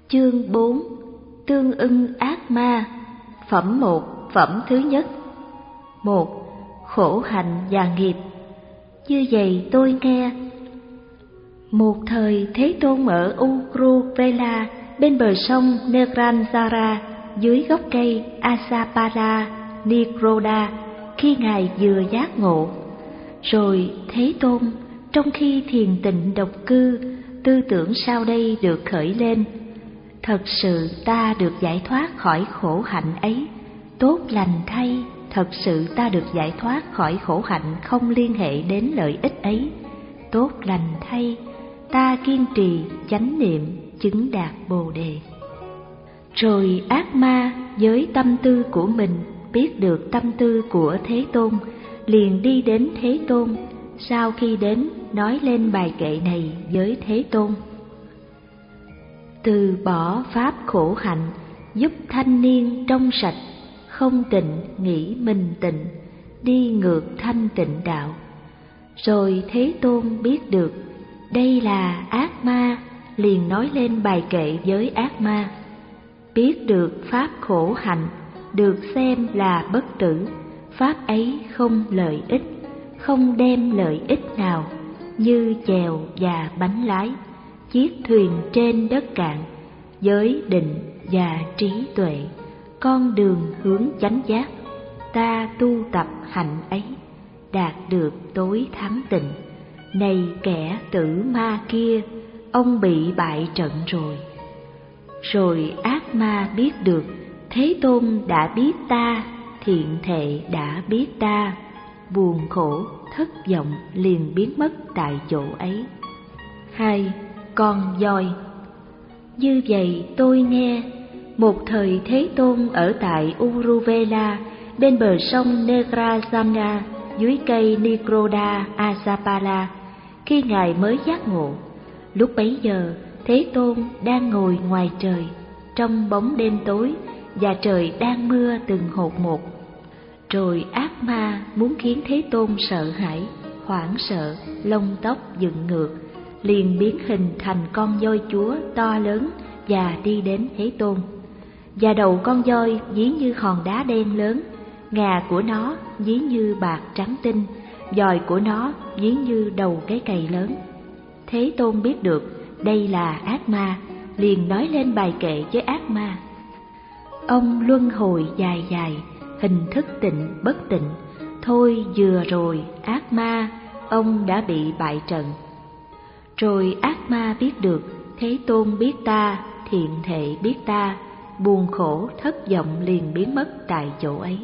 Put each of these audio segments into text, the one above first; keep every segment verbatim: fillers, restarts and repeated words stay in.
Chương bốn. Tương ưng ác ma. Phẩm một. Phẩm thứ nhất. Một. Khổ hạnh và nghiệp. Như vậy tôi nghe. Một thời Thế Tôn ở Uruvela bên bờ sông Neranjara dưới gốc cây Asapala Nikroda khi Ngài vừa giác ngộ. Rồi Thế Tôn trong khi thiền tịnh độc cư, tư tưởng sau đây được khởi lên: thật sự ta được giải thoát khỏi khổ hạnh ấy, tốt lành thay, thật sự ta được giải thoát khỏi khổ hạnh không liên hệ đến lợi ích ấy, tốt lành thay, ta kiên trì chánh niệm chứng đạt Bồ đề. Rồi ác ma với tâm tư của mình biết được tâm tư của Thế Tôn, liền đi đến Thế Tôn. Sau khi đến, nói lên bài kệ này với Thế Tôn: từ bỏ pháp khổ hạnh, giúp thanh niên trong sạch, không tịnh nghĩ mình tịnh, đi ngược thanh tịnh đạo. Rồi Thế Tôn biết được đây là ác ma, liền nói lên bài kệ với ác ma: biết được pháp khổ hạnh, được xem là bất tử, pháp ấy không lợi ích, không đem lợi ích nào, như chèo và bánh lái, chiếc thuyền trên đất cạn, giới định và trí tuệ, con đường hướng chánh giác, ta tu tập hạnh ấy, đạt được tối thắng tịnh. Này kẻ tử ma kia, ông bị bại trận rồi. Rồi ác ma biết được Thế Tôn đã biết ta, thiện thệ đã biết ta, buồn khổ thất vọng liền biến mất tại chỗ ấy. Hai. Con voi. Như vậy tôi nghe. Một thời Thế Tôn ở tại Uruvela bên bờ sông Negrajana dưới cây Nikroda Asapala khi Ngài mới giác ngộ. Lúc bấy giờ Thế Tôn đang ngồi ngoài trời trong bóng đêm tối, và trời đang mưa từng hột một. Rồi ác ma muốn khiến Thế Tôn sợ hãi, hoảng sợ, lông tóc dựng ngược, liền biến hình thành con voi chúa to lớn và đi đến Thế Tôn. Và đầu con voi ví như hòn đá đen lớn, ngà của nó ví như bạc trắng tinh, dòi của nó ví như đầu cái cày lớn. Thế Tôn biết được đây là ác ma, liền nói lên bài kệ với ác ma: ông luân hồi dài dài, hình thức tịnh bất tịnh, thôi vừa rồi ác ma, ông đã bị bại trận. Rồi ác ma biết được Thế Tôn biết ta, thiện thệ biết ta, buồn khổ thất vọng liền biến mất tại chỗ ấy.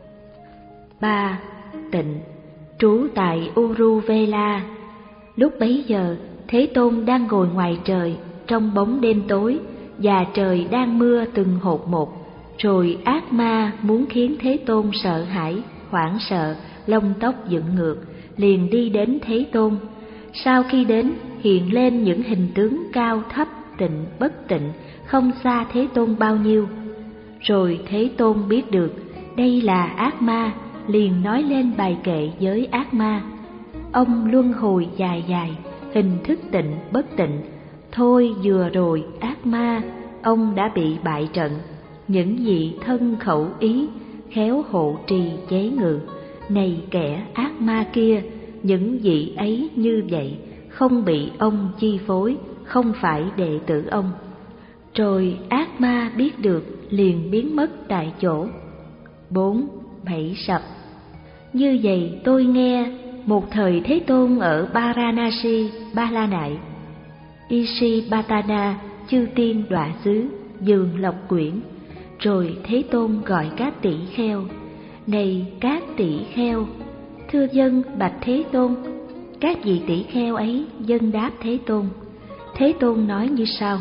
Ba. Tịnh. Trú tại Uruvela. Lúc bấy giờ Thế Tôn đang ngồi ngoài trời trong bóng đêm tối, và trời đang mưa từng hột một. Rồi ác ma muốn khiến Thế Tôn sợ hãi, hoảng sợ, lông tóc dựng ngược, liền đi đến Thế Tôn. Sau khi đến, hiện lên những hình tướng cao thấp, tịnh bất tịnh, không xa Thế Tôn bao nhiêu. Rồi Thế Tôn biết được đây là ác ma, liền nói lên bài kệ với ác ma: ông luân hồi dài dài, hình thức tịnh bất tịnh, thôi vừa rồi ác ma, ông đã bị bại trận. Những vị thân khẩu ý khéo hộ trì chế ngự, này kẻ ác ma kia, những vị ấy như vậy, không bị ông chi phối, không phải đệ tử ông. Rồi ác ma biết được, liền biến mất tại chỗ. Bốn. Bảy sập. Như vậy tôi nghe. Một thời Thế Tôn ở Varanasi, Ba La Nại, Isipatana, chư tiên đọa xứ, giường lộc quyển. Rồi Thế Tôn gọi các tỷ kheo: này các tỷ kheo. Thưa dân bạch Thế Tôn. Các vị tỷ kheo ấy dân đáp Thế Tôn. Thế Tôn nói như sau: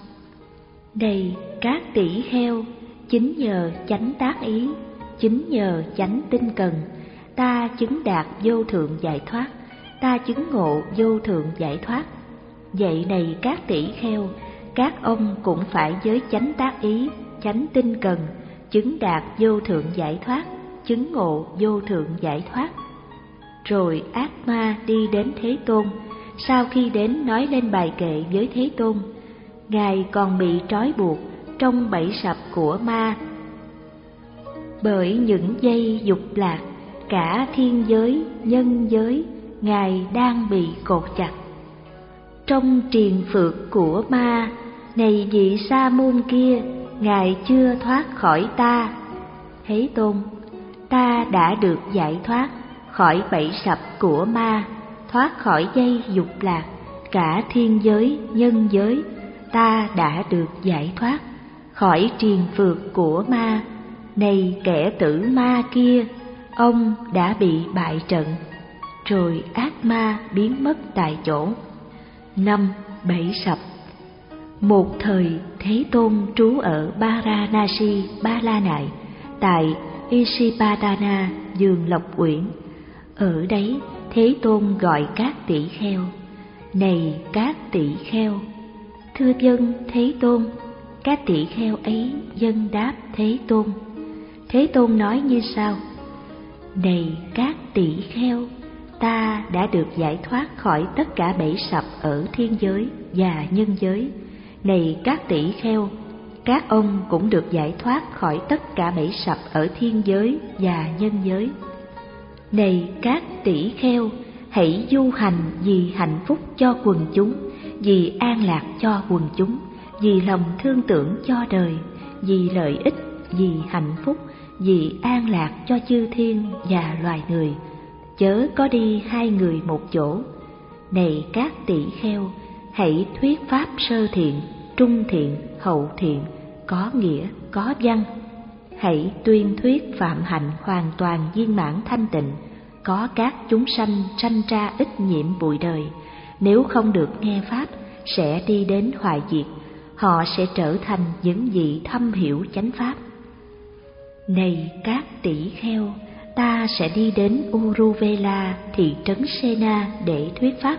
này các tỷ kheo, chính nhờ chánh tác ý, chính nhờ chánh tinh cần, ta chứng đạt vô thượng giải thoát, ta chứng ngộ vô thượng giải thoát. Vậy này các tỷ kheo, các ông cũng phải với chánh tác ý, chánh tinh cần, chứng đạt vô thượng giải thoát, chứng ngộ vô thượng giải thoát. Rồi ác ma đi đến Thế Tôn. Sau khi đến, nói lên bài kệ với Thế Tôn: Ngài còn bị trói buộc trong bẫy sập của ma. Bởi những dây dục lạc, cả thiên giới, nhân giới, Ngài đang bị cột chặt. Trong triền phược của ma, này vị sa môn kia, Ngài chưa thoát khỏi ta. Thế Tôn, ta đã được giải thoát khỏi bẫy sập của ma, thoát khỏi dây dục lạc, cả thiên giới, nhân giới, ta đã được giải thoát khỏi triền phược của ma. Này kẻ tử ma kia, ông đã bị bại trận. Rồi ác ma biến mất tại chỗ. Năm. Bẫy sập. Một thời Thế Tôn trú ở Varanasi, Ba La Nại, tại Isipadana, vườn Lộc Uyển. Ở đấy Thế Tôn gọi các tỷ kheo: Này các tỷ kheo! Thưa vâng Thế Tôn. Các tỷ kheo ấy vâng đáp Thế Tôn. Thế Tôn nói như sau: Này các tỷ kheo, ta đã được giải thoát khỏi tất cả bẫy sập ở thiên giới và nhân giới. Này các tỷ kheo, các ông cũng được giải thoát khỏi tất cả bẫy sập ở thiên giới và nhân giới. Này các tỷ kheo, hãy du hành vì hạnh phúc cho quần chúng, vì an lạc cho quần chúng, vì lòng thương tưởng cho đời, vì lợi ích, vì hạnh phúc, vì an lạc cho chư thiên và loài người, chớ có đi hai người một chỗ. Này các tỷ kheo, hãy thuyết pháp sơ thiện, trung thiện, hậu thiện, có nghĩa, có văn. Hãy tuyên thuyết phạm hạnh hoàn toàn viên mãn thanh tịnh, có các chúng sanh sanh ra ít nhiễm bụi đời. Nếu không được nghe pháp, sẽ đi đến hoại diệt, họ sẽ trở thành những vị thâm hiểu chánh pháp. Này các tỷ kheo, ta sẽ đi đến Uruvela, thị trấn Sena để thuyết pháp.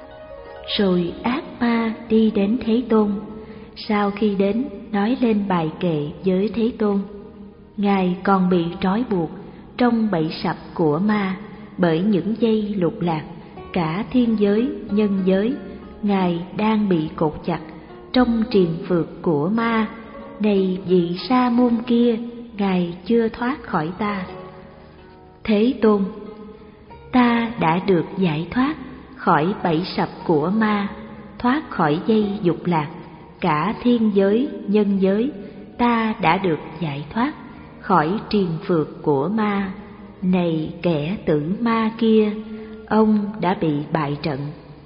Rồi ác ma đi đến Thế Tôn. Sau khi đến, nói lên bài kệ với Thế Tôn. Ngài còn bị trói buộc trong bẫy sập của ma, bởi những dây lục lạc, cả thiên giới, nhân giới, Ngài đang bị cột chặt trong triền phược của ma. Này vị sa môn kia, Ngài chưa thoát khỏi ta. Thế Tôn, ta đã được giải thoát khỏi bẫy sập của ma, thoát khỏi dây dục lạc, cả thiên giới, nhân giới, ta đã được giải thoát khỏi triền phược của ma. Này kẻ tử ma kia, ông đã bị bại trận.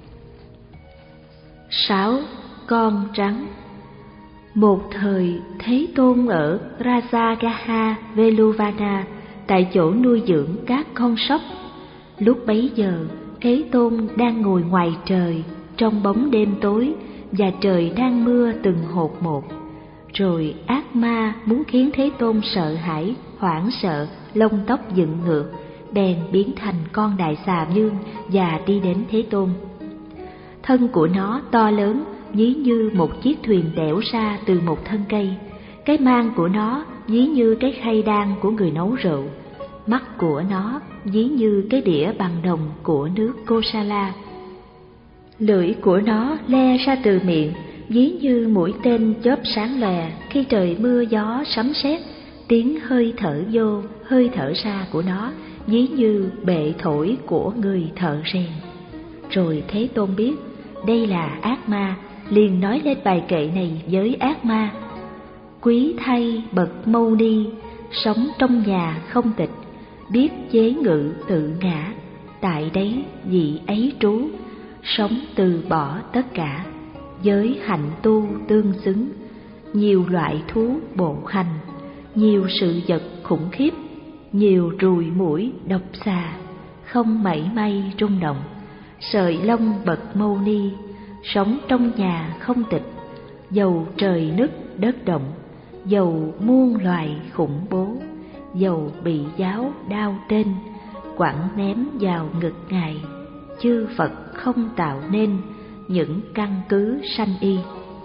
Sáu. Con rắn. Một thời Thế Tôn ở Rajagaha Veluvana, tại chỗ nuôi dưỡng các con sóc. Lúc bấy giờ Thế Tôn đang ngồi ngoài trời trong bóng đêm tối, và trời đang mưa từng hột một. Rồi ác ma muốn khiến Thế Tôn sợ hãi, hoảng sợ, lông tóc dựng ngược, bèn biến thành con đại xà vương và đi đến Thế Tôn. Thân của nó to lớn, ví như một chiếc thuyền đẽo ra từ một thân cây. Cái mang của nó ví như cái khay đan của người nấu rượu. Mắt của nó ví như cái đĩa bằng đồng của nước Kosala. Lưỡi của nó le ra từ miệng, ví như mũi tên chớp sáng lòe khi trời mưa gió sấm sét. Tiếng hơi thở vô, hơi thở ra của nó ví như bệ thổi của người thợ rèn. Rồi Thế Tôn biết đây là ác ma, liền nói lên bài kệ này với ác ma. Quý thay bậc Mâu Ni, sống trong nhà không tịch, biết chế ngự tự ngã, tại đấy vị ấy trú, sống từ bỏ tất cả, với hạnh tu tương xứng, nhiều loại thú bộ hành, nhiều sự vật khủng khiếp, nhiều ruồi muỗi độc xà, không mảy may rung động. Sợi lông bậc Mâu Ni, sống trong nhà không tịch, dầu trời nứt đất động, dầu muôn loài khủng bố, dầu bị giáo đao tên, quẳng ném vào ngực Ngài, chư Phật không tạo nên những căn cứ sanh y.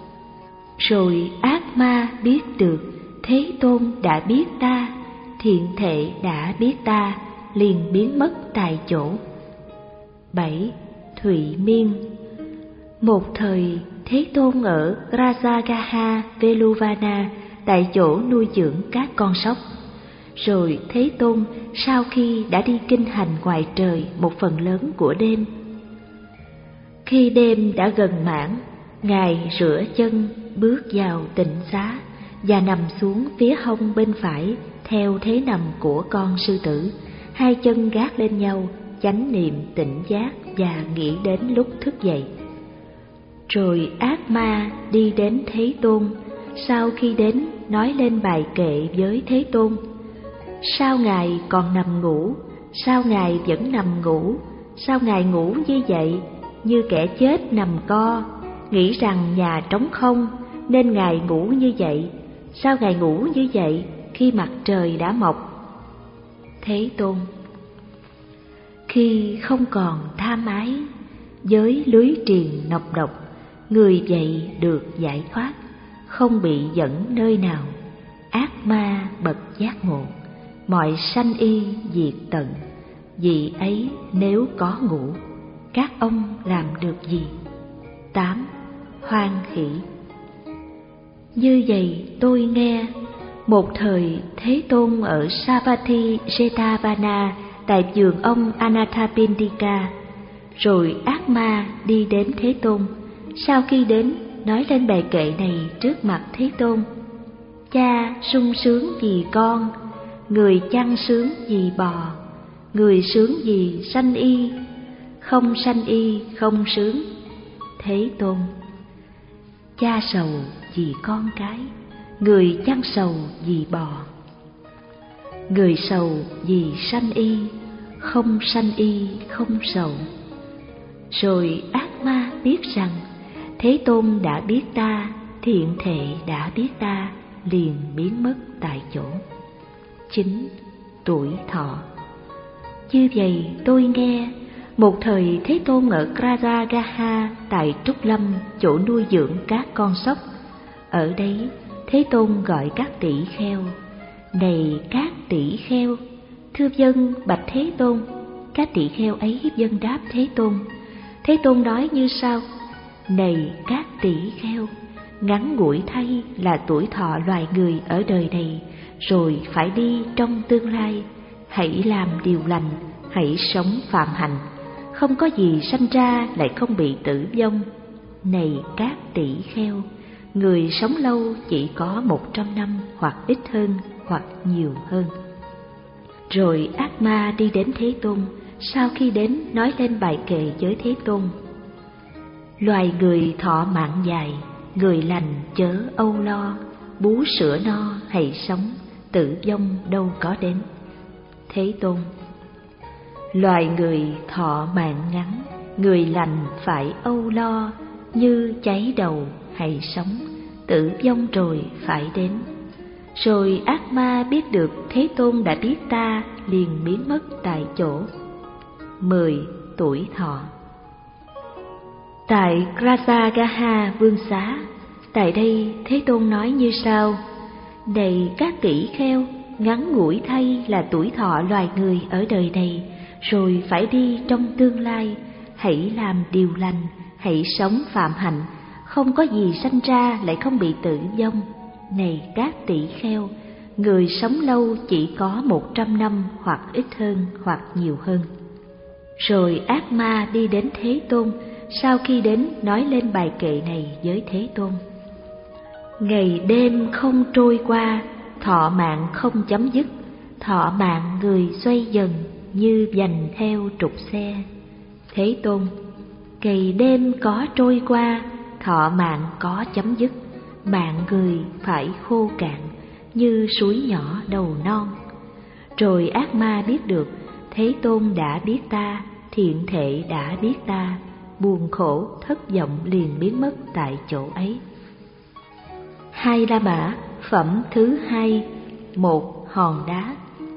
Rồi ác ma biết được Thế Tôn đã biết ta, thiện thệ đã biết ta, liền biến mất tại chỗ. Bảy. Thụy Miên. Một thời Thế Tôn ở Rajagaha Veluvana, tại chỗ nuôi dưỡng các con sóc. Rồi Thế Tôn sau khi đã đi kinh hành ngoài trời một phần lớn của đêm. Khi đêm đã gần mãn, Ngài rửa chân, bước vào tịnh xá và nằm xuống phía hông bên phải theo thế nằm của con sư tử, hai chân gác lên nhau, chánh niệm tỉnh giác và nghĩ đến lúc thức dậy. Rồi ác ma đi đến Thế Tôn, sau khi đến nói lên bài kệ với Thế Tôn. Sao Ngài còn nằm ngủ? Sao Ngài vẫn nằm ngủ? Sao Ngài ngủ như vậy, như kẻ chết nằm co, nghĩ rằng nhà trống không nên Ngài ngủ như vậy? Sao Ngài ngủ như vậy khi mặt trời đã mọc? Thế Tôn: khi không còn tham ái, với lưới triền nọc độc, người vậy được giải thoát, không bị dẫn nơi nào. Ác ma bậc giác ngộ, mọi sanh y diệt tận. Vì ấy nếu có ngủ, các ông làm được gì? Tám. Hoan hỷ. Như vậy tôi nghe, một thời Thế Tôn ở Savatthi Jetavana, tại vườn ông Anathapindika. Rồi ác ma đi đến Thế Tôn, sau khi đến nói lên bài kệ này trước mặt Thế Tôn. Cha sung sướng vì con, người chăn sướng vì bò, người sướng vì sanh y, không sanh y không sướng. Thế Tôn: cha sầu vì con cái, người chăn sầu vì bò, người sầu vì sanh y, không sanh y không sầu. Rồi ác ma biết rằng Thế Tôn đã biết ta, thiện thệ đã biết ta, liền biến mất tại chỗ. Chín. Tuổi thọ. Như vậy tôi nghe, một thời Thế Tôn ở Rajagaha, tại Trúc Lâm, chỗ nuôi dưỡng các con sóc. Ở đấy Thế Tôn gọi các tỷ kheo: này các tỷ kheo. Thưa vâng, bạch Thế Tôn. Các tỷ kheo ấy vâng đáp Thế Tôn. Thế Tôn nói như sau: này các tỷ kheo, ngắn ngủi thay là tuổi thọ loài người ở đời này, rồi phải đi trong tương lai. Hãy làm điều lành, hãy sống phạm hạnh, không có gì sanh ra lại không bị tử vong. Này các tỷ kheo, người sống lâu chỉ có một trăm năm, hoặc ít hơn hoặc nhiều hơn. Rồi ác ma đi đến Thế Tôn, sau khi đến nói lên bài kệ với Thế Tôn. Loài người thọ mạng dài, người lành chớ âu lo, bú sữa no hãy sống, tử vong đâu có đến. Thế Tôn: loài người thọ mạng ngắn, người lành phải âu lo, như cháy đầu hãy sống, tử vong rồi phải đến. Rồi ác ma biết được Thế Tôn đã biết ta, liền biến mất tại chỗ. Mười. Tuổi thọ. Tại Rajagaha Vương Xá, tại đây Thế Tôn nói như sau: này các tỷ kheo, ngắn ngủi thay là tuổi thọ loài người ở đời này, rồi phải đi trong tương lai. Hãy làm điều lành, hãy sống phạm hạnh, không có gì sanh ra lại không bị tử vong. Này các tỷ kheo, người sống lâu chỉ có một trăm năm, hoặc ít hơn hoặc nhiều hơn. Rồi ác ma đi đến Thế Tôn, sau khi đến nói lên bài kệ này với Thế Tôn. Ngày đêm không trôi qua, thọ mạng không chấm dứt, thọ mạng người xoay dần như vành theo trục xe. Thế Tôn: ngày đêm có trôi qua, thọ mạng có chấm dứt, mạng người phải khô cạn như suối nhỏ đầu non. Rồi ác ma biết được Thế Tôn đã biết ta, thiện thệ đã biết ta, buồn khổ thất vọng liền biến mất tại chỗ ấy. Hai La Mã, phẩm thứ hai. Một hòn đá.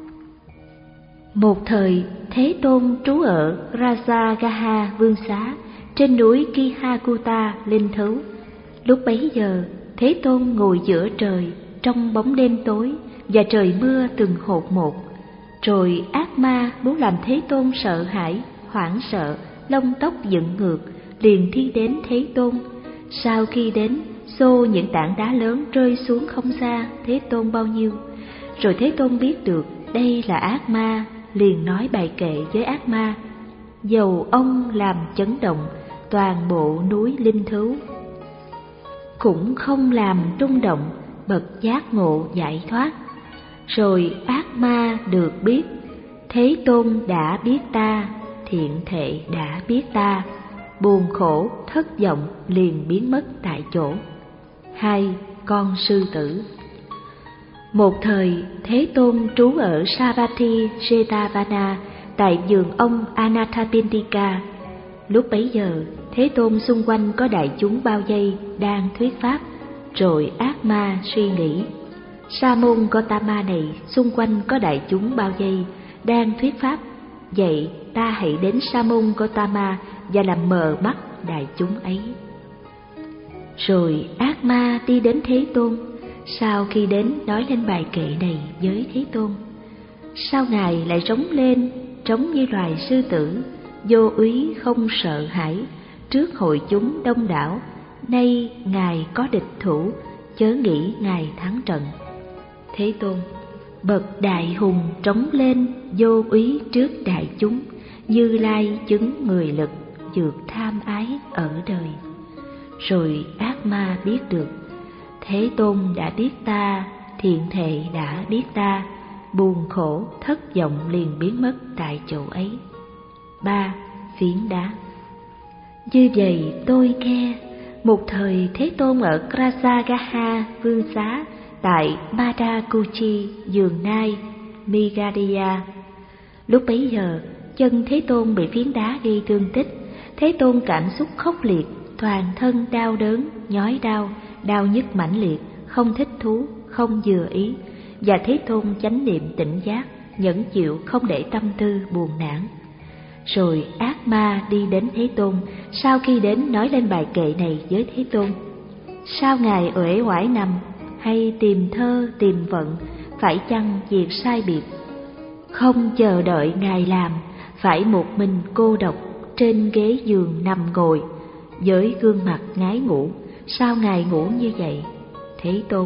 Một thời Thế Tôn trú ở Rajagaha Vương Xá, trên núi Kihakuta linh thứu. Lúc bấy giờ Thế Tôn ngồi giữa trời, trong bóng đêm tối và trời mưa từng hột một. Rồi ác ma muốn làm Thế Tôn sợ hãi, hoảng sợ, lông tóc dựng ngược, liền thi đến Thế Tôn. Sau khi đến, xô những tảng đá lớn rơi xuống không xa Thế Tôn bao nhiêu. Rồi Thế Tôn biết được đây là ác ma, liền nói bài kệ với ác ma: dầu ông làm chấn động toàn bộ núi linh thứu, cũng không làm rung động bậc giác ngộ giải thoát. Rồi ác ma được biết Thế Tôn đã biết ta, thiện thệ đã biết ta, buồn khổ thất vọng liền biến mất tại chỗ. Hai con sư tử. Một thời Thế Tôn trú ở Savatthi Jetavana tại vườn ông Anathapindika. Lúc bấy giờ Thế Tôn xung quanh có đại chúng bao vây đang thuyết pháp. Rồi ác ma suy nghĩ: Sa môn Gotama này xung quanh có đại chúng bao vây đang thuyết pháp, vậy ta hãy đến Sa môn Gotama và làm mờ mắt đại chúng ấy. Rồi ác ma đi đến Thế Tôn. Sau khi đến, nói lên bài kệ này với Thế Tôn. Sao Ngài lại trống lên, trống như loài sư tử, vô úy không sợ hãi, trước hội chúng đông đảo? Nay Ngài có địch thủ, chớ nghĩ Ngài thắng trận. Thế Tôn: bậc đại hùng trống lên, vô úy trước đại chúng, Như Lai chứng mười lực, vượt tham ái ở đời. Rồi ác ma biết được Thế Tôn đã biết ta, thiện thệ đã biết ta, buồn khổ thất vọng liền biến mất tại chỗ ấy. Ba phiến đá. Như vậy tôi nghe, một thời Thế Tôn ở Krasagaha vương xá tại Madakuchi, vườn Nai, Megadhiya. Lúc bấy giờ chân Thế Tôn bị phiến đá gây thương tích. Thế Tôn cảm xúc khốc liệt, toàn thân đau đớn, nhói đau, đau nhức mãnh liệt, không thích thú, không vừa ý. Và Thế Tôn chánh niệm tỉnh giác, nhẫn chịu không để tâm tư buồn nản. Rồi ác ma đi đến Thế Tôn. Sau khi đến, nói lên bài kệ này với Thế Tôn: sao Ngài uể oải nằm, hay tìm thơ tìm vận, phải chăng việc sai biệt? Không chờ đợi Ngài làm, phải một mình cô độc trên ghế giường nằm ngồi, với gương mặt ngái ngủ. Sao Ngài ngủ như vậy? Thế Tôn: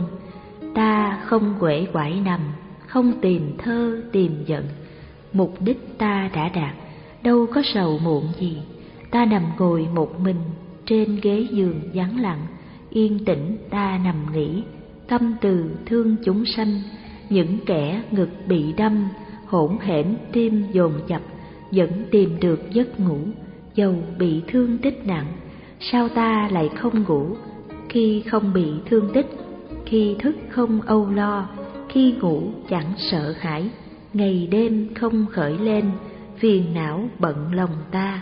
ta không uể oải nằm, không tìm thơ tìm giận, mục đích ta đã đạt, đâu có sầu muộn gì. Ta nằm ngồi một mình trên ghế giường vắng lặng, yên tĩnh ta nằm nghỉ, tâm từ thương chúng sanh. Những kẻ ngực bị đâm, hỗn hển tim dồn dập, vẫn tìm được giấc ngủ, dầu bị thương tích nặng. Sao ta lại không ngủ? Khi không bị thương tích, khi thức không âu lo, khi ngủ chẳng sợ hãi, ngày đêm không khởi lên, phiền não bận lòng ta.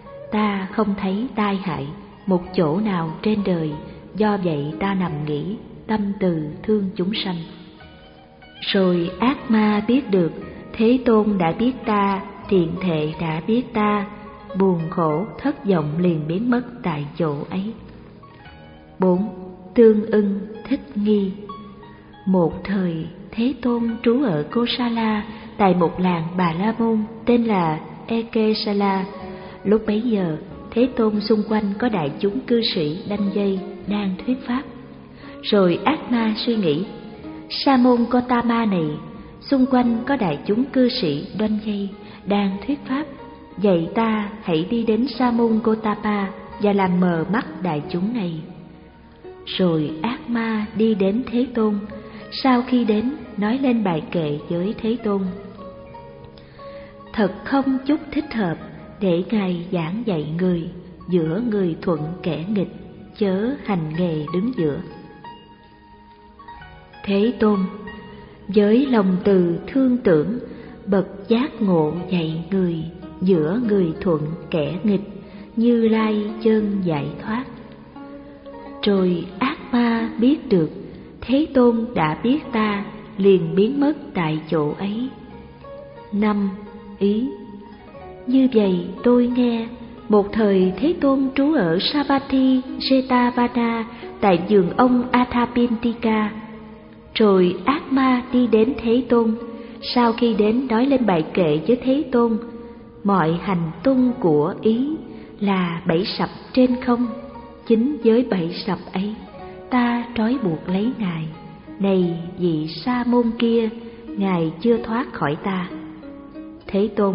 Ta không thấy tai hại một chỗ nào trên đời, do vậy ta nằm nghỉ, tâm từ thương chúng sanh. Rồi ác ma biết được Thế Tôn đã biết ta, thiện thệ đã biết ta, buồn khổ thất vọng liền biến mất tại chỗ ấy. Bốn tương ưng thích nghi. Một thời Thế Tôn trú ở Kosala tại một làng Bà La Môn tên là Ekesala. Lúc bấy giờ Thế Tôn xung quanh có đại chúng cư sĩ đanh dây đang thuyết pháp. Rồi ác ma suy nghĩ: Sa môn Gotama này xung quanh có đại chúng cư sĩ đoanh dây đang thuyết pháp, vậy ta hãy đi đến Sa môn Gotama và làm mờ mắt đại chúng này. Rồi ác ma đi đến Thế Tôn. Sau khi đến, nói lên bài kệ với Thế Tôn: thật không chút thích hợp để Ngài giảng dạy người, giữa người thuận kẻ nghịch, chớ hành nghề đứng giữa. Thế Tôn: với lòng từ thương tưởng, bậc giác ngộ dạy người, giữa người thuận kẻ nghịch, Như Lai chân giải thoát. Rồi ác ma biết được Thế Tôn đã biết ta, liền biến mất tại chỗ ấy. Năm ý. Như vậy tôi nghe, một thời Thế Tôn trú ở Savatthi Jetavana tại vườn ông Athapindika. Rồi ác ma đi đến Thế Tôn. Sau khi đến, nói lên bài kệ với Thế Tôn: mọi hành tung của ý là bẫy sập trên không, chính với bẫy sập ấy, ta trói buộc lấy Ngài. Này vị sa môn kia, Ngài chưa thoát khỏi ta. Thế Tôn: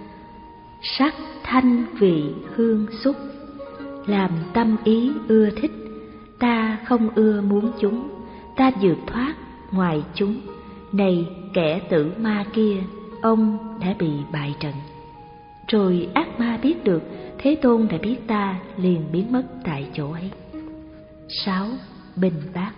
sắc thanh vị hương xúc, làm tâm ý ưa thích, ta không ưa muốn chúng, ta vượt thoát ngoài chúng. Này kẻ tử ma kia, ông đã bị bại trận. Rồi ác ma biết được Thế Tôn đã biết ta, liền biến mất tại chỗ ấy. Sáu. Bình bát.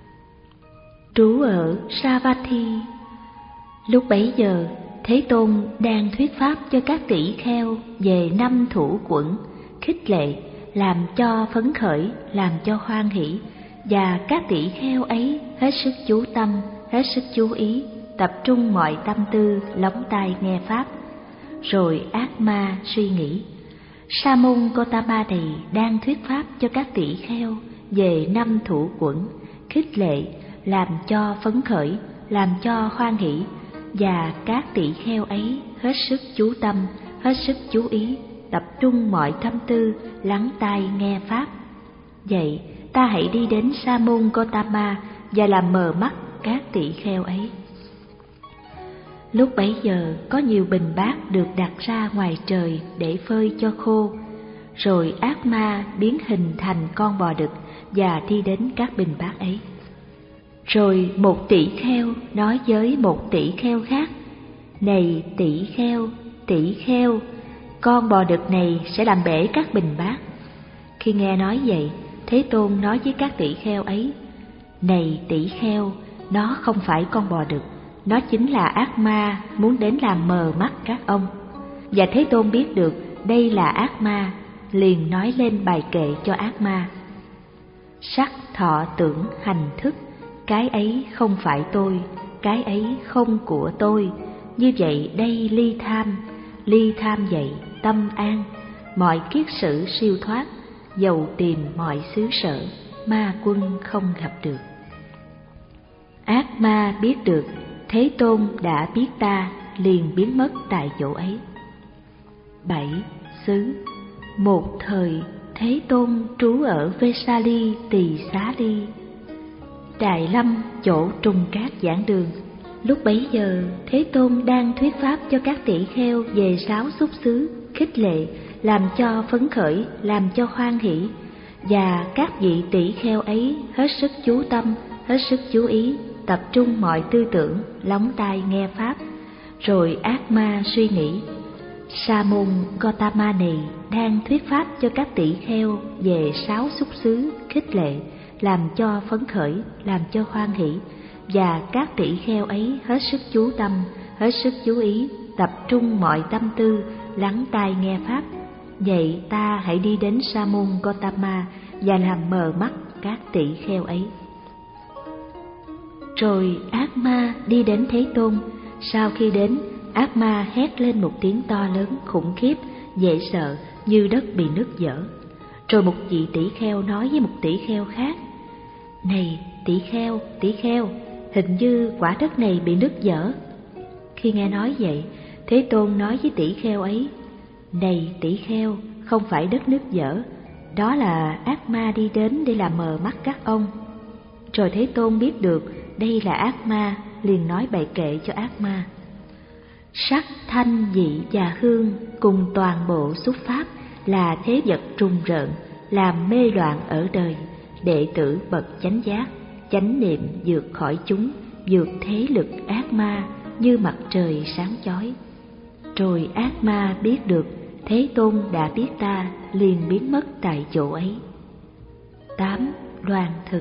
Trú ở Savatthi. Lúc bấy giờ, Thế Tôn đang thuyết pháp cho các tỷ kheo về năm thủ quẩn, khích lệ, làm cho phấn khởi, làm cho hoan hỷ, và các tỷ kheo ấy hết sức chú tâm, hết sức chú ý, tập trung mọi tâm tư, lóng tai nghe pháp. Rồi ác ma suy nghĩ, Sa môn Gotama này đang thuyết pháp cho các tỷ kheo về năm thủ quẩn, khích lệ, làm cho phấn khởi, làm cho hoan hỷ, và các tỷ kheo ấy hết sức chú tâm, hết sức chú ý, tập trung mọi tâm tư, lắng tai nghe pháp. Vậy ta hãy đi đến Sa môn Gotama và làm mờ mắt các tỷ kheo ấy. Lúc bấy giờ có nhiều bình bát được đặt ra ngoài trời để phơi cho khô. Rồi ác ma biến hình thành con bò đực và đi đến các bình bát ấy. Rồi một tỷ kheo nói với một tỷ kheo khác: này tỷ kheo, tỷ kheo, con bò đực này sẽ làm bể các bình bát. Khi nghe nói vậy, Thế Tôn nói với các tỷ kheo ấy: này tỷ kheo, nó không phải con bò đực, nó chính là ác ma muốn đến làm mờ mắt các ông. Và Thế Tôn biết được đây là ác ma, liền nói lên bài kệ cho ác ma: sắc thọ tưởng hành thức, cái ấy không phải tôi, cái ấy không của tôi. Như vậy đây ly tham, ly tham vậy tâm an, mọi kiết sử siêu thoát, dầu tìm mọi xứ sở, ma quân không gặp được. Ác ma biết được Thế Tôn đã biết ta, liền biến mất tại chỗ ấy. Bảy. Xứ. Một thời Thế Tôn trú ở Vesali Tỳ Xá Ly, Đại Lâm, chỗ trùng cát giảng đường. Lúc bấy giờ Thế Tôn đang thuyết pháp cho các tỷ kheo về sáu xúc xứ, khích lệ, làm cho phấn khởi, làm cho hoan hỷ, và các vị tỷ kheo ấy hết sức chú tâm, hết sức chú ý, tập trung mọi tư tưởng, lóng tai nghe pháp. Rồi ác ma suy nghĩ, Sa môn Gotama này đang thuyết pháp cho các tỷ kheo về sáu xúc xứ, khích lệ, làm cho phấn khởi, làm cho hoan hỷ, và các tỷ kheo ấy hết sức chú tâm, hết sức chú ý, tập trung mọi tâm tư, lắng tai nghe pháp. Vậy ta hãy đi đến Sa môn Gotama và làm mờ mắt các tỷ kheo ấy. Rồi ác ma đi đến Thế Tôn. Sau khi đến, ác ma hét lên một tiếng to lớn khủng khiếp, dễ sợ, như đất bị nứt vỡ. Rồi một vị tỷ kheo nói với một tỷ kheo khác: này tỷ kheo, tỷ kheo, hình như quả đất này bị nứt vỡ. Khi nghe nói vậy, Thế Tôn nói với tỷ kheo ấy: này tỷ kheo, không phải đất nứt vỡ, đó là ác ma đi đến để làm mờ mắt các ông. Rồi Thế Tôn biết được đây là ác ma, liền nói bài kệ cho ác ma: sắc thanh vị và hương cùng toàn bộ xúc pháp là thế vật trùng rợn, làm mê loạn ở đời. Đệ tử bậc chánh giác, chánh niệm vượt khỏi chúng, vượt thế lực ác ma như mặt trời sáng chói. Rồi ác ma biết được Thế Tôn đã biết ta, liền biến mất tại chỗ ấy. Tám. Đoàn thực.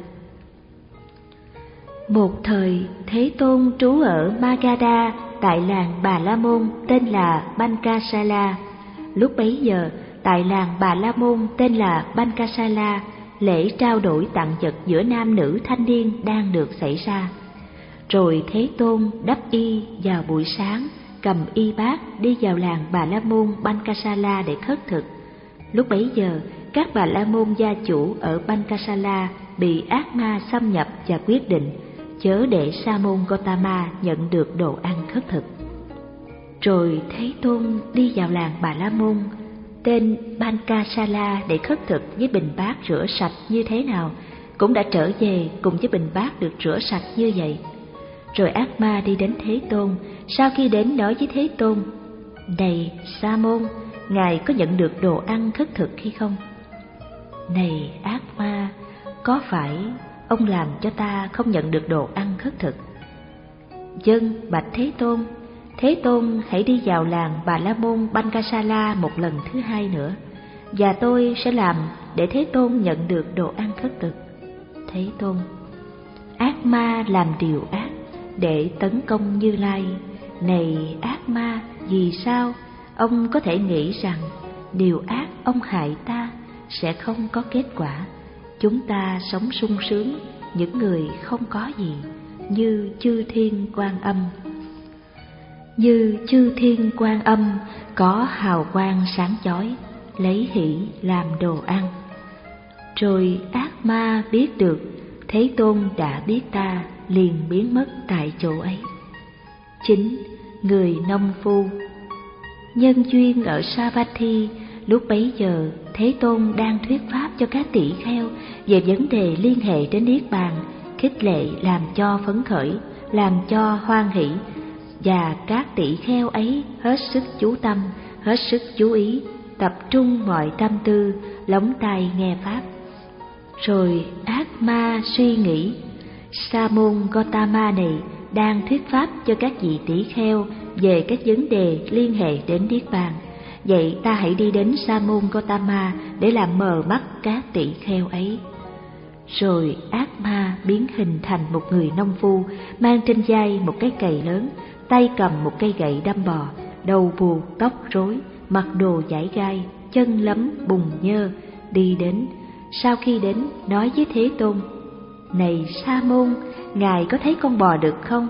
Một thời Thế Tôn trú ở Magadha, tại làng Bà La Môn tên là Bankasala. Lúc bấy giờ tại làng Bà La Môn tên là Bankasala, lễ trao đổi tặng vật giữa nam nữ thanh niên đang được xảy ra. Rồi Thế Tôn đắp y vào buổi sáng, cầm y bát đi vào làng Bà La Môn Bankasala để khất thực. Lúc bấy giờ các Bà La Môn gia chủ ở Bankasala bị ác ma xâm nhập và quyết định chớ để Sa môn Gotama nhận được đồ ăn khất thực. Rồi Thế Tôn đi vào làng Bà La Môn, tên Pankasala để khất thực với bình bát rửa sạch như thế nào, cũng đã trở về cùng với bình bát được rửa sạch như vậy. Rồi ác ma đi đến Thế Tôn, sau khi đến nói với Thế Tôn: Này Sa môn, Ngài có nhận được đồ ăn khất thực hay không? Này ác ma, có phải ông làm cho ta không nhận được đồ ăn khất thực? Vâng, bạch Thế Tôn. Thế Tôn hãy đi vào làng Bà La Môn Pankasala một lần thứ hai nữa, và tôi sẽ làm để Thế Tôn nhận được đồ ăn khất thực. Thế Tôn: Ác ma làm điều ác để tấn công Như Lai. Này ác ma, vì sao ông có thể nghĩ rằng điều ác ông hại ta sẽ không có kết quả? Chúng ta sống sung sướng, những người không có gì, như chư thiên Quan Âm. Như chư thiên Quan Âm có hào quang sáng chói, lấy hỷ làm đồ ăn. Rồi ác ma biết được Thế Tôn đã biết ta, liền biến mất tại chỗ ấy. Chính người nông phu. Nhân duyên ở Savatthi, lúc bấy giờ Thế Tôn đang thuyết pháp cho các tỷ kheo về vấn đề liên hệ đến Niết Bàn, khích lệ làm cho phấn khởi, làm cho hoan hỷ, và các tỷ kheo ấy hết sức chú tâm, hết sức chú ý, tập trung mọi tâm tư, lóng tai nghe pháp. Rồi ác ma suy nghĩ: Sa môn Gotama này đang thuyết pháp cho các vị tỷ kheo về các vấn đề liên hệ đến Niết Bàn. Vậy ta hãy đi đến Sa môn Gotama để làm mờ mắt các tỷ kheo ấy. Rồi ác ma biến hình thành một người nông phu, mang trên vai một cái cày lớn, tay cầm một cây gậy đâm bò, đầu buộc tóc rối, mặc đồ vải gai, chân lấm bùn nhơ, đi đến. Sau khi đến, nói với Thế Tôn: Này Sa môn, Ngài có thấy con bò đực không?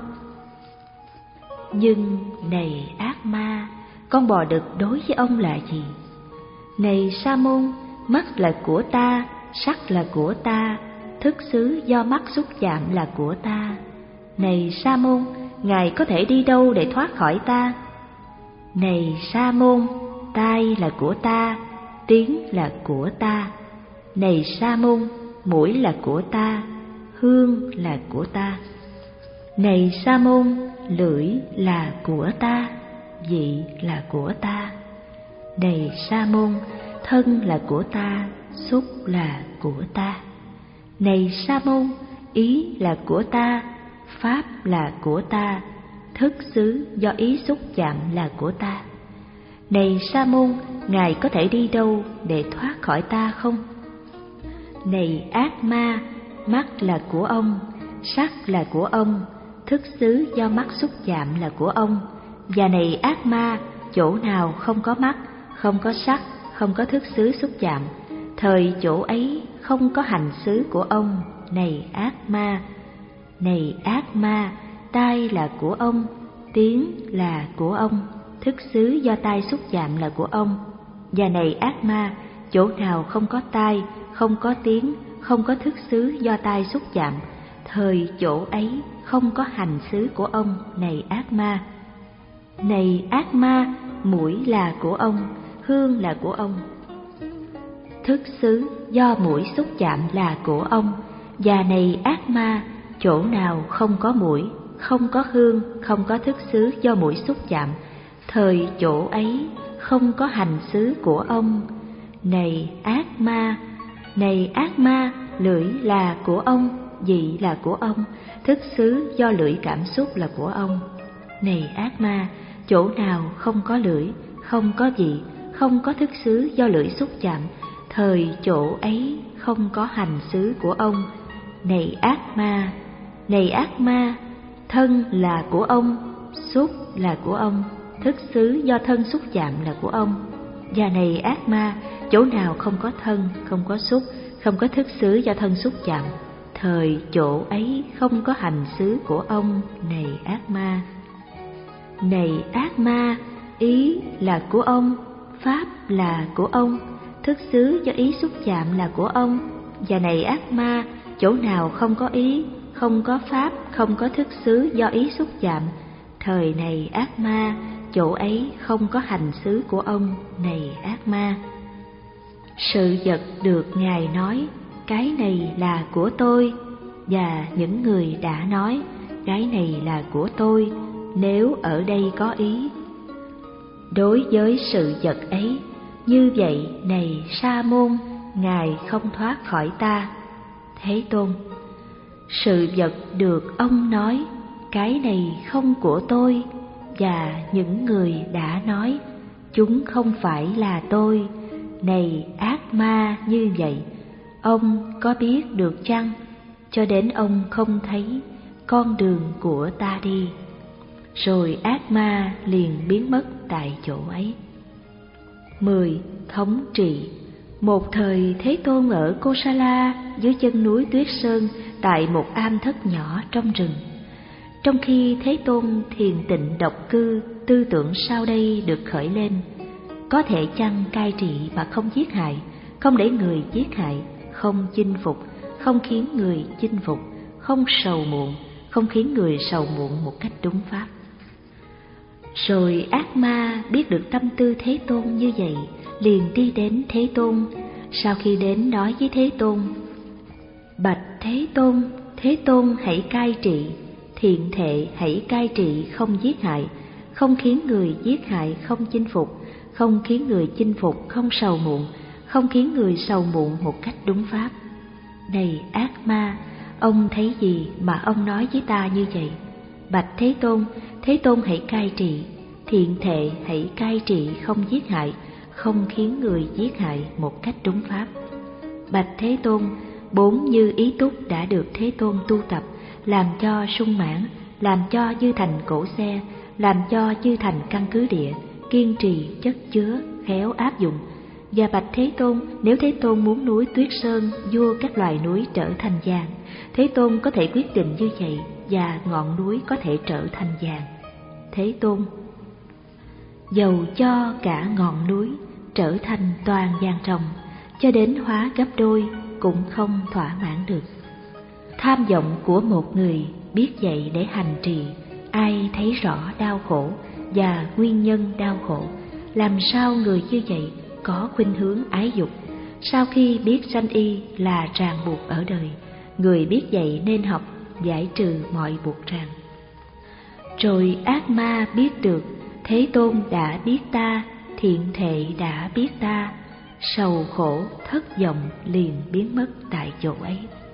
Nhưng này ác ma, con bò đực đối với ông là gì? Này Sa môn, mắt là của ta, sắc là của ta, thức xứ do mắt xúc chạm là của ta. Này Sa môn, Ngài có thể đi đâu để thoát khỏi ta? Này Sa môn, tai là của ta, tiếng là của ta. Này Sa môn, mũi là của ta, hương là của ta. Này Sa môn, lưỡi là của ta, vị là của ta. Này Sa môn, thân là của ta, xúc là của ta. Này Sa môn, ý là của ta, pháp là của ta, thức xứ do ý xúc chạm là của ta. Này Sa môn, Ngài có thể đi đâu để thoát khỏi ta không? Này ác ma, mắt là của ông, sắc là của ông, thức xứ do mắt xúc chạm là của ông. Và này ác ma, chỗ nào không có mắt, không có sắc, không có thức xứ xúc chạm, thời chỗ ấy không có hành xứ của ông. Này ác ma, này ác ma, tai là của ông, tiếng là của ông, thức xứ do tai xúc chạm là của ông. Và này ác ma, chỗ nào không có tai, không có tiếng, không có thức xứ do tai xúc chạm, thời chỗ ấy không có hành xứ của ông. Này ác ma, này ác ma, mũi là của ông, hương là của ông, thức xứ do mũi xúc chạm là của ông. Và này ác ma, chỗ nào không có mũi, không có hương, không có thức xứ do mũi xúc chạm, thời chỗ ấy không có hành xứ của ông. Này ác ma, này ác ma, lưỡi là của ông, vị là của ông, thức xứ do lưỡi cảm xúc là của ông. Này ác ma, chỗ nào không có lưỡi, không có vị, không có thức xứ do lưỡi xúc chạm, thời chỗ ấy không có hành xứ của ông. Này ác ma, này ác ma, thân là của ông, xúc là của ông, thức xứ do thân xúc chạm là của ông. Và này ác ma, chỗ nào không có thân, không có xúc, không có thức xứ do thân xúc chạm, thời chỗ ấy không có hành xứ của ông. Này ác ma, này ác ma, ý là của ông, pháp là của ông, thức xứ do ý xúc chạm là của ông. Và này ác ma, chỗ nào không có ý, không có pháp, không có thức xứ do ý xúc chạm, thời này ác ma, chỗ ấy không có hành xứ của ông này ác ma. Sự vật được Ngài nói, cái này là của tôi, và những người đã nói, cái này là của tôi, nếu ở đây có ý. Đối với sự vật ấy, như vậy này Sa môn, Ngài không thoát khỏi ta. Thế Tôn, sự vật được ông nói, cái này không của tôi, và những người đã nói, chúng không phải là tôi, này ác ma như vậy, ông có biết được chăng, cho đến ông không thấy con đường của ta đi. Rồi ác ma liền biến mất tại chỗ ấy. Mười. Thống trị. Một thời Thế Tôn ở Kosala dưới chân núi Tuyết Sơn, tại một am thất nhỏ trong rừng. Trong khi Thế Tôn thiền tịnh độc cư, tư tưởng sau đây được khởi lên: có thể chăng cai trị mà không giết hại, không để người giết hại, không chinh phục, không khiến người chinh phục, không sầu muộn, không khiến người sầu muộn một cách đúng pháp. Rồi ác ma biết được tâm tư Thế Tôn như vậy, liền đi đến Thế Tôn. Sau khi đến nói với Thế Tôn: bạch Thế Tôn, Thế Tôn hãy cai trị, thiện thệ hãy cai trị, không giết hại, không khiến người giết hại, không chinh phục, không khiến người chinh phục, không sầu muộn, không khiến người sầu muộn một cách đúng pháp. Này ác ma, ông thấy gì mà ông nói với ta như vậy? Bạch Thế Tôn, Thế Tôn hãy cai trị, thiện thệ hãy cai trị, không giết hại, không khiến người giết hại một cách đúng pháp. Bạch Thế Tôn, bốn như ý túc đã được Thế Tôn tu tập, làm cho sung mãn, làm cho như thành cổ xe, làm cho như thành căn cứ địa, kiên trì, chất chứa, khéo áp dụng. Và bạch Thế Tôn, nếu Thế Tôn muốn núi Tuyết Sơn, vua các loài núi trở thành vàng, Thế Tôn có thể quyết định như vậy, và ngọn núi có thể trở thành vàng. Thế Tôn, dầu cho cả ngọn núi trở thành toàn vàng ròng, cho đến hóa gấp đôi, cũng không thỏa mãn được. Tham vọng của một người biết vậy để hành trì, ai thấy rõ đau khổ và nguyên nhân đau khổ, làm sao người như vậy có khuynh hướng ái dục? Sau khi biết sanh y là ràng buộc ở đời, người biết vậy nên học giải trừ mọi buộc ràng. Rồi ác ma biết được Thế Tôn đã biết ta, thiện thệ đã biết ta, sầu khổ thất vọng liền biến mất tại chỗ ấy.